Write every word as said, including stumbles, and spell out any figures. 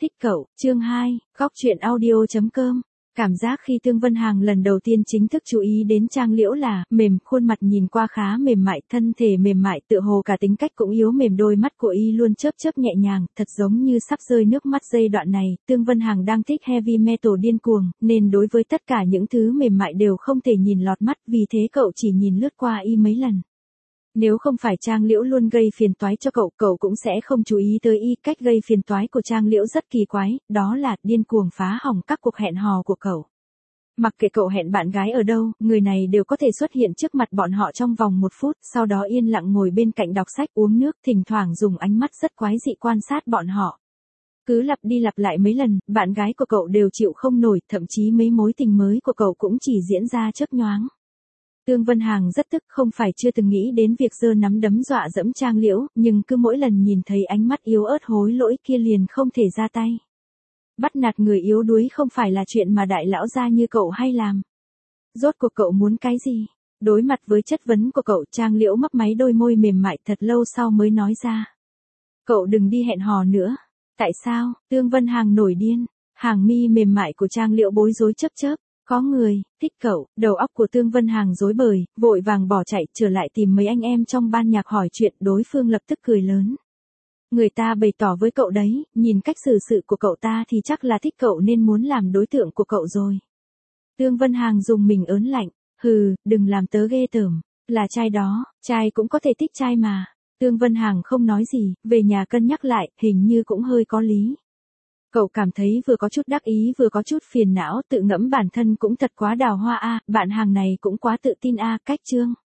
Thích cậu, chương hai, góc truyện audio.com. Cảm giác khi Tương Vân Hằng lần đầu tiên chính thức chú ý đến Trang Liễu là mềm, khuôn mặt nhìn qua khá mềm mại, thân thể mềm mại, tựa hồ cả tính cách cũng yếu mềm, đôi mắt của y luôn chớp chớp nhẹ nhàng, thật giống như sắp rơi nước mắt. Giai đoạn này, Tương Vân Hằng đang thích heavy metal điên cuồng, nên đối với tất cả những thứ mềm mại đều không thể nhìn lọt mắt, vì thế cậu chỉ nhìn lướt qua y mấy lần. Nếu không phải Trang Liễu luôn gây phiền toái cho cậu, cậu cũng sẽ không chú ý tới y. Cách gây phiền toái của Trang Liễu rất kỳ quái, đó là điên cuồng phá hỏng các cuộc hẹn hò của cậu. Mặc kệ cậu hẹn bạn gái ở đâu, người này đều có thể xuất hiện trước mặt bọn họ trong vòng một phút, sau đó yên lặng ngồi bên cạnh đọc sách uống nước, thỉnh thoảng dùng ánh mắt rất quái dị quan sát bọn họ. Cứ lặp đi lặp lại mấy lần, bạn gái của cậu đều chịu không nổi, thậm chí mấy mối tình mới của cậu cũng chỉ diễn ra chớp nhoáng. Tương Vân Hằng rất tức, không phải chưa từng nghĩ đến việc giơ nắm đấm dọa dẫm Trang Liễu, nhưng cứ mỗi lần nhìn thấy ánh mắt yếu ớt hối lỗi kia liền không thể ra tay. Bắt nạt người yếu đuối không phải là chuyện mà đại lão gia như cậu hay làm. Rốt cuộc cậu muốn cái gì? Đối mặt với chất vấn của cậu, Trang Liễu mấp máy đôi môi mềm mại, thật lâu sau mới nói ra. Cậu đừng đi hẹn hò nữa. Tại sao? Tương Vân Hằng nổi điên. Hàng mi mềm mại của Trang Liễu bối rối chớp chớp. Có người, thích cậu, đầu óc của Tương Vân Hằng rối bời, vội vàng bỏ chạy, trở lại tìm mấy anh em trong ban nhạc hỏi chuyện, đối phương lập tức cười lớn. Người ta bày tỏ với cậu đấy, nhìn cách xử sự của cậu ta thì chắc là thích cậu nên muốn làm đối tượng của cậu rồi. Tương Vân Hằng dùng mình ớn lạnh, hừ, đừng làm tớ ghê tởm, là trai đó, trai cũng có thể thích trai mà. Tương Vân Hằng không nói gì, về nhà cân nhắc lại, hình như cũng hơi có lý. Cậu cảm thấy vừa có chút đắc ý vừa có chút phiền não, tự ngẫm bản thân cũng thật quá đào hoa a, bạn Hằng này cũng quá tự tin a. Cách chương